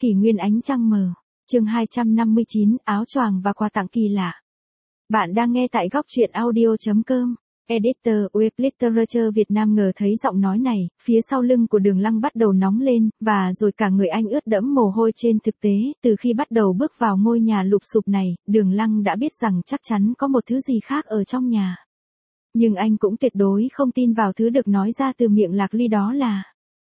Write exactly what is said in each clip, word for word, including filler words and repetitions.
Kỷ nguyên ánh trăng mờ. Chương hai trăm năm mươi chín, áo choàng và quà tặng kỳ lạ. Bạn đang nghe tại góc truyện audio chấm com. Editor Web Literature Việt Nam ngờ thấy giọng nói này, phía sau lưng của Đường Lăng bắt đầu nóng lên, và rồi cả người anh ướt đẫm mồ hôi. Trên thực tế, từ khi bắt đầu bước vào ngôi nhà lụp xụp này, Đường Lăng đã biết rằng chắc chắn có một thứ gì khác ở trong nhà. Nhưng anh cũng tuyệt đối không tin vào thứ được nói ra từ miệng Lạc Ly, đó là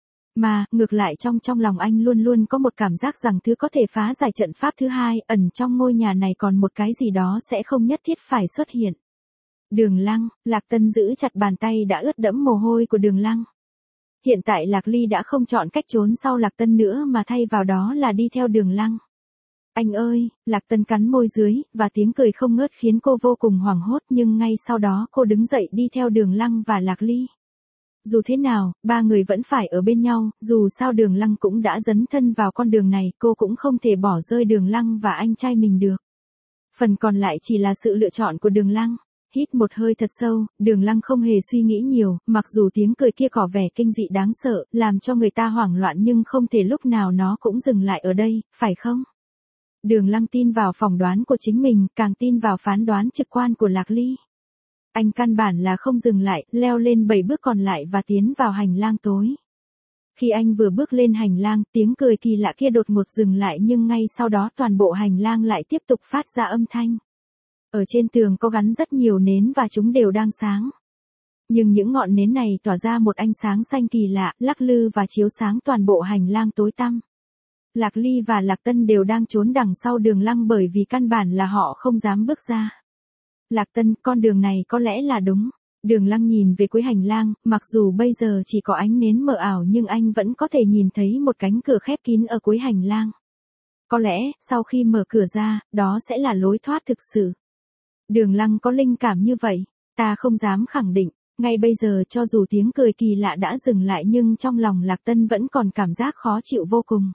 mà, ngược lại trong trong lòng anh luôn luôn có một cảm giác rằng thứ có thể phá giải trận pháp thứ hai ẩn trong ngôi nhà này còn một cái gì đó sẽ không nhất thiết phải xuất hiện. Đường Lăng, Lạc Tân giữ chặt bàn tay đã ướt đẫm mồ hôi của Đường Lăng. Hiện tại Lạc Ly đã không chọn cách trốn sau Lạc Tân nữa mà thay vào đó là đi theo Đường Lăng. Anh ơi, Lạc Tân cắn môi dưới, và tiếng cười không ngớt khiến cô vô cùng hoảng hốt, nhưng ngay sau đó cô đứng dậy đi theo Đường Lăng và Lạc Ly. Dù thế nào, ba người vẫn phải ở bên nhau, dù sao Đường Lăng cũng đã dấn thân vào con đường này, cô cũng không thể bỏ rơi Đường Lăng và anh trai mình được. Phần còn lại chỉ là sự lựa chọn của Đường Lăng. Hít một hơi thật sâu, Đường Lăng không hề suy nghĩ nhiều, mặc dù tiếng cười kia có vẻ kinh dị đáng sợ, làm cho người ta hoảng loạn, nhưng không thể lúc nào nó cũng dừng lại ở đây, phải không? Đường Lăng tin vào phỏng đoán của chính mình, càng tin vào phán đoán trực quan của Lạc Ly. Anh căn bản là không dừng lại, leo lên bảy bước còn lại và tiến vào hành lang tối. Khi anh vừa bước lên hành lang, tiếng cười kỳ lạ kia đột ngột dừng lại, nhưng ngay sau đó toàn bộ hành lang lại tiếp tục phát ra âm thanh. Ở trên tường có gắn rất nhiều nến và chúng đều đang sáng. Nhưng những ngọn nến này tỏa ra một ánh sáng xanh kỳ lạ, lắc lư và chiếu sáng toàn bộ hành lang tối tăm. Lạc Ly và Lạc Tân đều đang trốn đằng sau Đường Lăng bởi vì căn bản là họ không dám bước ra. Lạc Tân, con đường này có lẽ là đúng. Đường Lăng nhìn về cuối hành lang, mặc dù bây giờ chỉ có ánh nến mờ ảo nhưng anh vẫn có thể nhìn thấy một cánh cửa khép kín ở cuối hành lang. Có lẽ, sau khi mở cửa ra, đó sẽ là lối thoát thực sự. Đường Lăng có linh cảm như vậy, ta không dám khẳng định, ngay bây giờ cho dù tiếng cười kỳ lạ đã dừng lại nhưng trong lòng Lạc Tân vẫn còn cảm giác khó chịu vô cùng.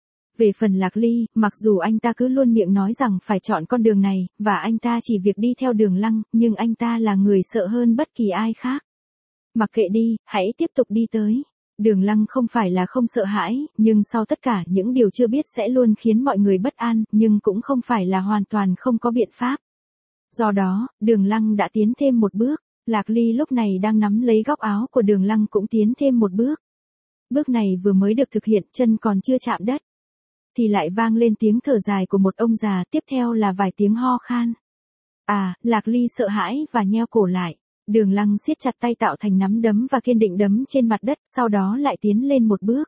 Về phần Lạc Ly, mặc dù anh ta cứ luôn miệng nói rằng phải chọn con đường này, và anh ta chỉ việc đi theo Đường Lăng, nhưng anh ta là người sợ hơn bất kỳ ai khác. Mặc kệ đi, hãy tiếp tục đi tới. Đường Lăng không phải là không sợ hãi, nhưng sau tất cả những điều chưa biết sẽ luôn khiến mọi người bất an, nhưng cũng không phải là hoàn toàn không có biện pháp. Do đó, Đường Lăng đã tiến thêm một bước. Lạc Ly lúc này đang nắm lấy góc áo của Đường Lăng cũng tiến thêm một bước. Bước này vừa mới được thực hiện, chân còn chưa chạm đất, thì lại vang lên tiếng thở dài của một ông già, tiếp theo là vài tiếng ho khan. À, Lạc Ly sợ hãi và nheo cổ lại. Đường Lăng siết chặt tay tạo thành nắm đấm và kiên định đấm trên mặt đất, sau đó lại tiến lên một bước.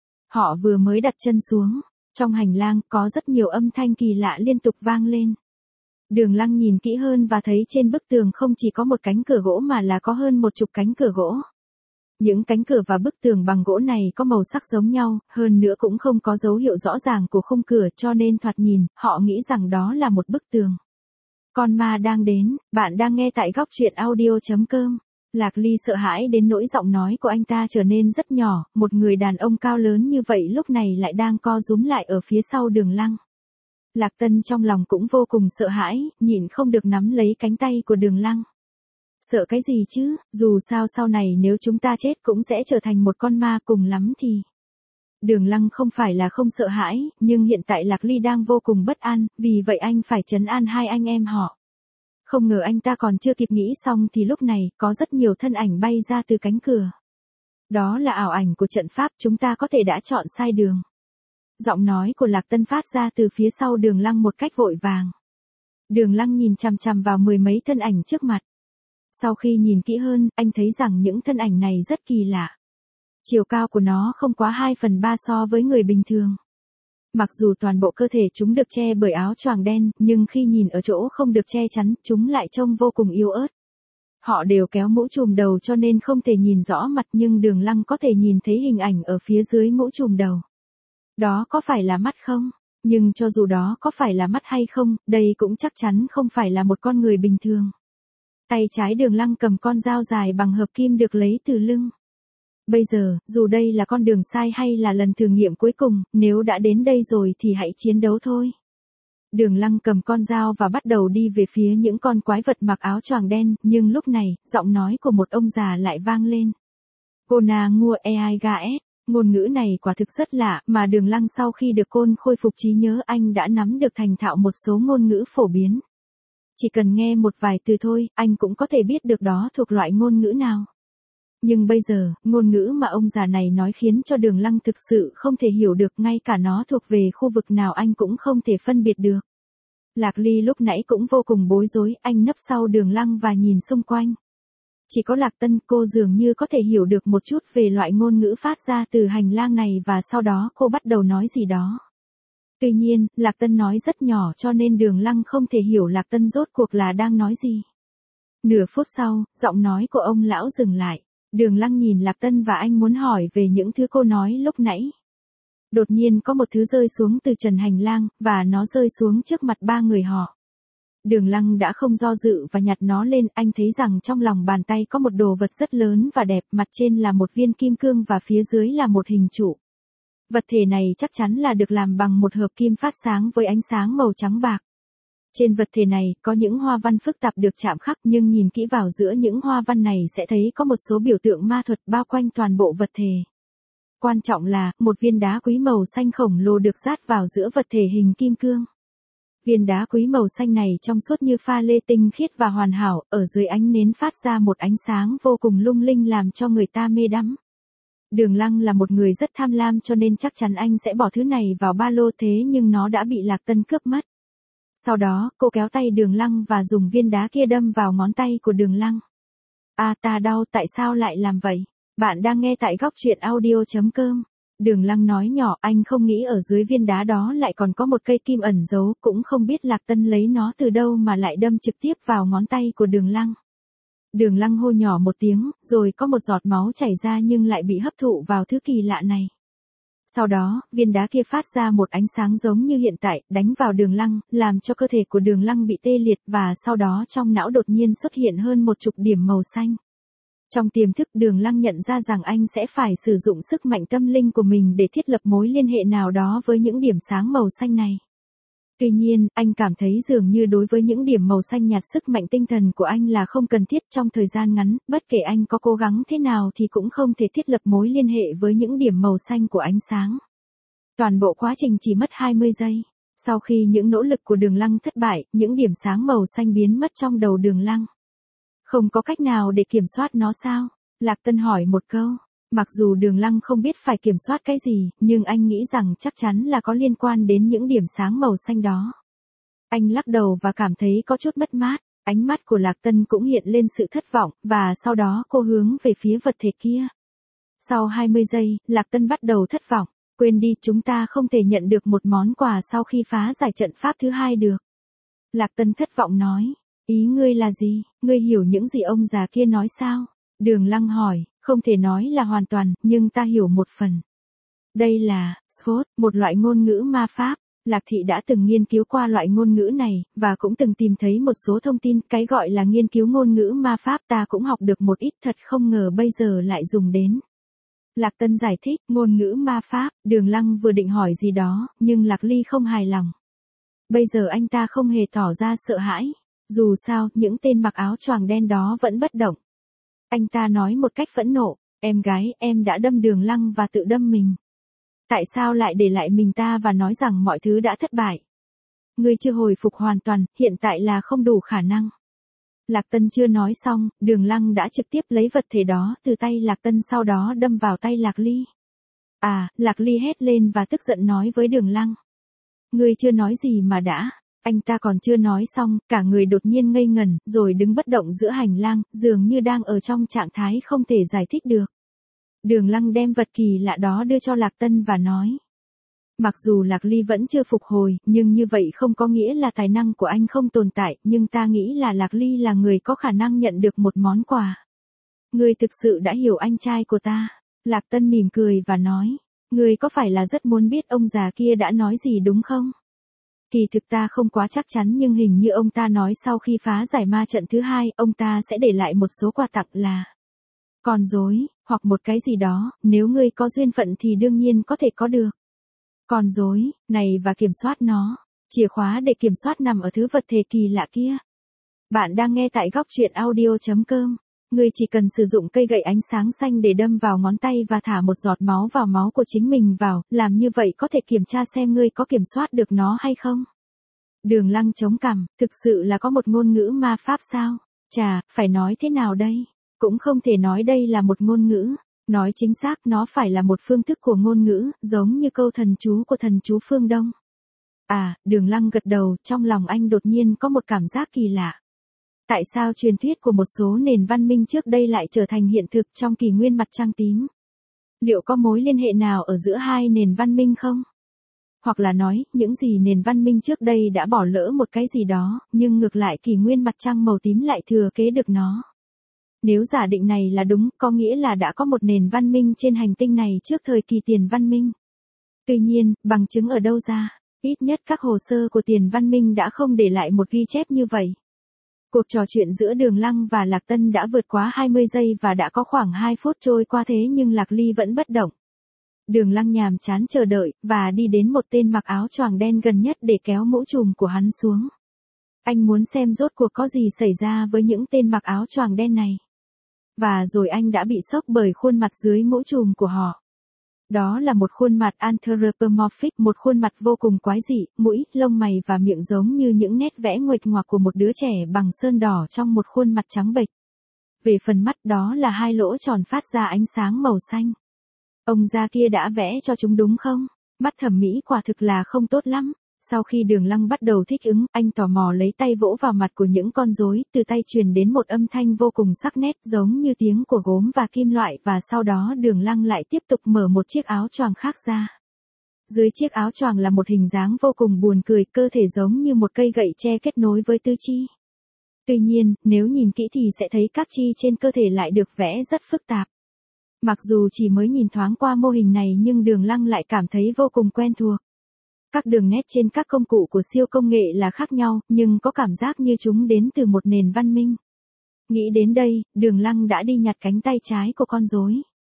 Họ vừa mới đặt chân xuống, trong hành lang có rất nhiều âm thanh kỳ lạ liên tục vang lên. Đường Lăng nhìn kỹ hơn và thấy trên bức tường không chỉ có một cánh cửa gỗ mà là có hơn một chục cánh cửa gỗ. Những cánh cửa và bức tường bằng gỗ này có màu sắc giống nhau, hơn nữa cũng không có dấu hiệu rõ ràng của khung cửa, cho nên thoạt nhìn, họ nghĩ rằng đó là một bức tường. Con ma đang đến, bạn đang nghe tại góc truyện audio chấm com. Lạc Ly sợ hãi đến nỗi giọng nói của anh ta trở nên rất nhỏ, một người đàn ông cao lớn như vậy lúc này lại đang co rúm lại ở phía sau Đường Lăng. Lạc Tân trong lòng cũng vô cùng sợ hãi, nhịn không được nắm lấy cánh tay của Đường Lăng. Sợ cái gì chứ, dù sao sau này nếu chúng ta chết cũng sẽ trở thành một con ma, cùng lắm thì. Đường Lăng không phải là không sợ hãi, nhưng hiện tại Lạc Ly đang vô cùng bất an, vì vậy anh phải trấn an hai anh em họ. Không ngờ anh ta còn chưa kịp nghĩ xong thì lúc này, có rất nhiều thân ảnh bay ra từ cánh cửa. Đó là ảo ảnh của trận pháp, chúng ta có thể đã chọn sai đường. Giọng nói của Lạc Tân phát ra từ phía sau Đường Lăng một cách vội vàng. Đường Lăng nhìn chằm chằm vào mười mấy thân ảnh trước mặt. Sau khi nhìn kỹ hơn, anh thấy rằng những thân ảnh này rất kỳ lạ. Chiều cao của nó không quá hai phần ba so với người bình thường. Mặc dù toàn bộ cơ thể chúng được che bởi áo choàng đen, nhưng khi nhìn ở chỗ không được che chắn, chúng lại trông vô cùng yếu ớt. Họ đều kéo mũ trùm đầu cho nên không thể nhìn rõ mặt, nhưng Đường Lăng có thể nhìn thấy hình ảnh ở phía dưới mũ trùm đầu. Đó có phải là mắt không? Nhưng cho dù đó có phải là mắt hay không, đây cũng chắc chắn không phải là một con người bình thường. Tay trái Đường Lăng cầm con dao dài bằng hợp kim được lấy từ lưng. Bây giờ, dù đây là con đường sai hay là lần thử nghiệm cuối cùng, nếu đã đến đây rồi thì hãy chiến đấu thôi. Đường Lăng cầm con dao và bắt đầu đi về phía những con quái vật mặc áo choàng đen, nhưng lúc này, giọng nói của một ông già lại vang lên. Gona ngua e ai ga s. Ngôn ngữ này quả thực rất lạ, mà Đường Lăng sau khi được Côn khôi phục trí nhớ anh đã nắm được thành thạo một số ngôn ngữ phổ biến. Chỉ cần nghe một vài từ thôi, anh cũng có thể biết được đó thuộc loại ngôn ngữ nào. Nhưng bây giờ, ngôn ngữ mà ông già này nói khiến cho Đường Lăng thực sự không thể hiểu được, ngay cả nó thuộc về khu vực nào anh cũng không thể phân biệt được. Lạc Ly lúc nãy cũng vô cùng bối rối, anh nấp sau Đường Lăng và nhìn xung quanh. Chỉ có Lạc Tân, cô dường như có thể hiểu được một chút về loại ngôn ngữ phát ra từ hành lang này và sau đó cô bắt đầu nói gì đó. Tuy nhiên, Lạc Tân nói rất nhỏ cho nên Đường Lăng không thể hiểu Lạc Tân rốt cuộc là đang nói gì. Nửa phút sau, giọng nói của ông lão dừng lại. Đường Lăng nhìn Lạc Tân và anh muốn hỏi về những thứ cô nói lúc nãy. Đột nhiên có một thứ rơi xuống từ trần hành lang, và nó rơi xuống trước mặt ba người họ. Đường Lăng đã không do dự và nhặt nó lên, anh thấy rằng trong lòng bàn tay có một đồ vật rất lớn và đẹp, mặt trên là một viên kim cương và phía dưới là một hình trụ. Vật thể này chắc chắn là được làm bằng một hợp kim phát sáng với ánh sáng màu trắng bạc. Trên vật thể này có những hoa văn phức tạp được chạm khắc, nhưng nhìn kỹ vào giữa những hoa văn này sẽ thấy có một số biểu tượng ma thuật bao quanh toàn bộ vật thể. Quan trọng là, một viên đá quý màu xanh khổng lồ được dát vào giữa vật thể hình kim cương. Viên đá quý màu xanh này trong suốt như pha lê tinh khiết và hoàn hảo, ở dưới ánh nến phát ra một ánh sáng vô cùng lung linh làm cho người ta mê đắm. Đường Lăng là một người rất tham lam cho nên chắc chắn anh sẽ bỏ thứ này vào ba lô, thế nhưng nó đã bị Lạc Tân cướp mất. Sau đó, cô kéo tay Đường Lăng và dùng viên đá kia đâm vào ngón tay của Đường Lăng. À, ta đau, tại sao lại làm vậy? Bạn đang nghe tại góc truyện audio chấm com. Đường Lăng nói nhỏ, anh không nghĩ ở dưới viên đá đó lại còn có một cây kim ẩn giấu, cũng không biết Lạc Tân lấy nó từ đâu mà lại đâm trực tiếp vào ngón tay của Đường Lăng. Đường Lăng hô nhỏ một tiếng, rồi có một giọt máu chảy ra nhưng lại bị hấp thụ vào thứ kỳ lạ này. Sau đó, viên đá kia phát ra một ánh sáng giống như hiện tại, đánh vào Đường Lăng, làm cho cơ thể của Đường Lăng bị tê liệt và sau đó trong não đột nhiên xuất hiện hơn một chục điểm màu xanh. Trong tiềm thức Đường Lăng nhận ra rằng anh sẽ phải sử dụng sức mạnh tâm linh của mình để thiết lập mối liên hệ nào đó với những điểm sáng màu xanh này. Tuy nhiên, anh cảm thấy dường như đối với những điểm màu xanh nhạt sức mạnh tinh thần của anh là không cần thiết trong thời gian ngắn, bất kể anh có cố gắng thế nào thì cũng không thể thiết lập mối liên hệ với những điểm màu xanh của ánh sáng. Toàn bộ quá trình chỉ mất hai mươi giây. Sau khi những nỗ lực của Đường Lăng thất bại, những điểm sáng màu xanh biến mất trong đầu Đường Lăng. Không có cách nào để kiểm soát nó sao? Lạc Tân hỏi một câu. Mặc dù Đường Lăng không biết phải kiểm soát cái gì, nhưng anh nghĩ rằng chắc chắn là có liên quan đến những điểm sáng màu xanh đó. Anh lắc đầu và cảm thấy có chút mất mát, ánh mắt của Lạc Tân cũng hiện lên sự thất vọng, và sau đó cô hướng về phía vật thể kia. Sau hai mươi giây, Lạc Tân bắt đầu thất vọng, quên đi, chúng ta không thể nhận được một món quà sau khi phá giải trận pháp thứ hai được. Lạc Tân thất vọng nói, ý ngươi là gì, ngươi hiểu những gì ông già kia nói sao? Đường Lăng hỏi. Không thể nói là hoàn toàn, nhưng ta hiểu một phần. Đây là, Scott, một loại ngôn ngữ ma pháp. Lạc Thị đã từng nghiên cứu qua loại ngôn ngữ này, và cũng từng tìm thấy một số thông tin, cái gọi là nghiên cứu ngôn ngữ ma pháp ta cũng học được một ít, thật không ngờ bây giờ lại dùng đến. Lạc Tân giải thích, ngôn ngữ ma pháp, Đường Lăng vừa định hỏi gì đó, nhưng Lạc Ly không hài lòng. Bây giờ anh ta không hề tỏ ra sợ hãi. Dù sao, những tên mặc áo choàng đen đó vẫn bất động. Anh ta nói một cách phẫn nộ, em gái, em đã đâm Đường Lăng và tự đâm mình. Tại sao lại để lại mình ta và nói rằng mọi thứ đã thất bại? Ngươi chưa hồi phục hoàn toàn, hiện tại là không đủ khả năng. Lạc Tân chưa nói xong, Đường Lăng đã trực tiếp lấy vật thể đó từ tay Lạc Tân sau đó đâm vào tay Lạc Ly. À, Lạc Ly hét lên và tức giận nói với Đường Lăng. Ngươi chưa nói gì mà đã. Anh ta còn chưa nói xong, cả người đột nhiên ngây ngẩn, rồi đứng bất động giữa hành lang, dường như đang ở trong trạng thái không thể giải thích được. Đường Lăng đem vật kỳ lạ đó đưa cho Lạc Tân và nói. Mặc dù Lạc Ly vẫn chưa phục hồi, nhưng như vậy không có nghĩa là tài năng của anh không tồn tại, nhưng ta nghĩ là Lạc Ly là người có khả năng nhận được một món quà. Ngươi thực sự đã hiểu anh trai của ta. Lạc Tân mỉm cười và nói. Ngươi có phải là rất muốn biết ông già kia đã nói gì đúng không? Kỳ thực ta không quá chắc chắn nhưng hình như ông ta nói sau khi phá giải ma trận thứ hai, ông ta sẽ để lại một số quà tặng là con rối, hoặc một cái gì đó, nếu ngươi có duyên phận thì đương nhiên có thể có được. Con rối, này và kiểm soát nó, chìa khóa để kiểm soát nằm ở thứ vật thể kỳ lạ kia. Bạn đang nghe tại góc truyện audio chấm com. Ngươi chỉ cần sử dụng cây gậy ánh sáng xanh để đâm vào ngón tay và thả một giọt máu vào máu của chính mình vào, làm như vậy có thể kiểm tra xem ngươi có kiểm soát được nó hay không. Đường Lăng chống cằm, thực sự là có một ngôn ngữ ma pháp sao? Chà, phải nói thế nào đây? Cũng không thể nói đây là một ngôn ngữ. Nói chính xác nó phải là một phương thức của ngôn ngữ, giống như câu thần chú của thần chú phương Đông. À, Đường Lăng gật đầu, trong lòng anh đột nhiên có một cảm giác kỳ lạ. Tại sao truyền thuyết của một số nền văn minh trước đây lại trở thành hiện thực trong kỷ nguyên mặt trăng tím? Liệu có mối liên hệ nào ở giữa hai nền văn minh không? Hoặc là nói, những gì nền văn minh trước đây đã bỏ lỡ một cái gì đó, nhưng ngược lại kỷ nguyên mặt trăng màu tím lại thừa kế được nó. Nếu giả định này là đúng, có nghĩa là đã có một nền văn minh trên hành tinh này trước thời kỳ tiền văn minh. Tuy nhiên, bằng chứng ở đâu ra? Ít nhất các hồ sơ của tiền văn minh đã không để lại một ghi chép như vậy. Cuộc trò chuyện giữa Đường Lăng và Lạc Tân đã vượt quá hai mươi giây và đã có khoảng hai phút trôi qua thế nhưng Lạc Ly vẫn bất động. Đường Lăng nhàm chán chờ đợi, và đi đến một tên mặc áo choàng đen gần nhất để kéo mũ trùm của hắn xuống. Anh muốn xem rốt cuộc có gì xảy ra với những tên mặc áo choàng đen này. Và rồi anh đã bị sốc bởi khuôn mặt dưới mũ trùm của họ. Đó là một khuôn mặt anthropomorphic, một khuôn mặt vô cùng quái dị, mũi, lông mày và miệng giống như những nét vẽ nguệch ngoạc của một đứa trẻ bằng sơn đỏ trong một khuôn mặt trắng bệch. Về phần mắt đó là hai lỗ tròn phát ra ánh sáng màu xanh. Ông già kia đã vẽ cho chúng đúng không? Mắt thẩm mỹ quả thực là không tốt lắm. Sau khi Đường Lăng bắt đầu thích ứng, anh tò mò lấy tay vỗ vào mặt của những con rối, từ tay truyền đến một âm thanh vô cùng sắc nét giống như tiếng của gốm và kim loại và sau đó Đường Lăng lại tiếp tục mở một chiếc áo choàng khác ra. Dưới chiếc áo choàng là một hình dáng vô cùng buồn cười, cơ thể giống như một cây gậy tre kết nối với tứ chi. Tuy nhiên, nếu nhìn kỹ thì sẽ thấy các chi trên cơ thể lại được vẽ rất phức tạp. Mặc dù chỉ mới nhìn thoáng qua mô hình này nhưng Đường Lăng lại cảm thấy vô cùng quen thuộc. Các đường nét trên các công cụ của siêu công nghệ là khác nhau, nhưng có cảm giác như chúng đến từ một nền văn minh. Nghĩ đến đây, Đường Lăng đã đi nhặt cánh tay trái của con rối.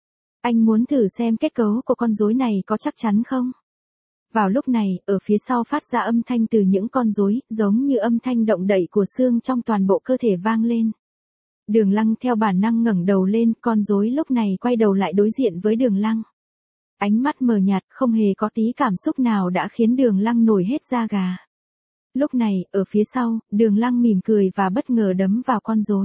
Anh muốn thử xem kết cấu của con rối này có chắc chắn không. Vào lúc này, ở phía sau phát ra âm thanh từ những con rối, giống như âm thanh động đậy của xương trong toàn bộ cơ thể vang lên. Đường Lăng theo bản năng ngẩng đầu lên, con rối lúc này quay đầu lại đối diện với Đường Lăng. Ánh mắt mờ nhạt, không hề có tí cảm xúc nào đã khiến Đường Lăng nổi hết da gà. Lúc này, ở phía sau, Đường Lăng mỉm cười và bất ngờ đấm vào con rối.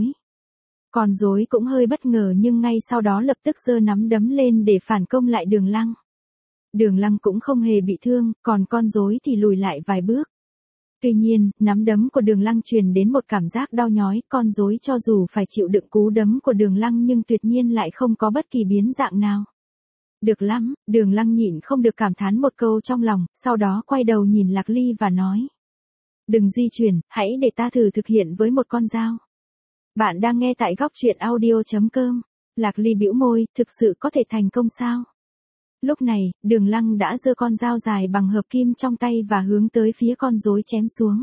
Con rối cũng hơi bất ngờ nhưng ngay sau đó lập tức giơ nắm đấm lên để phản công lại Đường Lăng. Đường Lăng cũng không hề bị thương, còn con rối thì lùi lại vài bước. Tuy nhiên, nắm đấm của Đường Lăng truyền đến một cảm giác đau nhói, con rối cho dù phải chịu đựng cú đấm của Đường Lăng nhưng tuyệt nhiên lại không có bất kỳ biến dạng nào. Được lắm, Đường Lăng nhịn không được cảm thán một câu trong lòng, sau đó quay đầu nhìn Lạc Ly và nói. Đừng di chuyển, hãy để ta thử thực hiện với một con dao. Bạn đang nghe tại góc truyện audio chấm com. Lạc Ly bĩu môi, thực sự có thể thành công sao? Lúc này, Đường Lăng đã giơ con dao dài bằng hợp kim trong tay và hướng tới phía con rối chém xuống.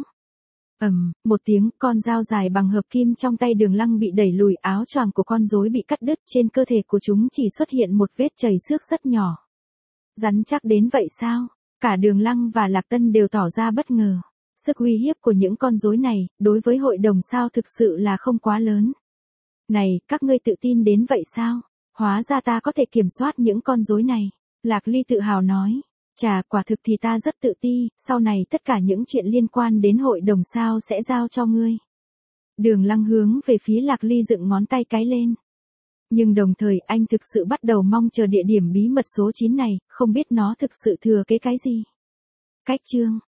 Ầm, một tiếng, con dao dài bằng hợp kim trong tay Đường Lăng bị đẩy lùi, áo choàng của con rối bị cắt đứt, trên cơ thể của chúng chỉ xuất hiện một vết chảy xước rất nhỏ. Rắn chắc đến vậy sao? Cả Đường Lăng và Lạc Tân đều tỏ ra bất ngờ. Sức uy hiếp của những con rối này, đối với hội đồng sao thực sự là không quá lớn. Này, các ngươi tự tin đến vậy sao? Hóa ra ta có thể kiểm soát những con rối này. Lạc Ly tự hào nói. Chà, quả thực thì ta rất tự ti, sau này tất cả những chuyện liên quan đến hội đồng sao sẽ giao cho ngươi. Đường Lăng hướng về phía Lạc Ly dựng ngón tay cái lên. Nhưng đồng thời anh thực sự bắt đầu mong chờ địa điểm bí mật số chín này, không biết nó thực sự thừa cái cái gì. Cách chương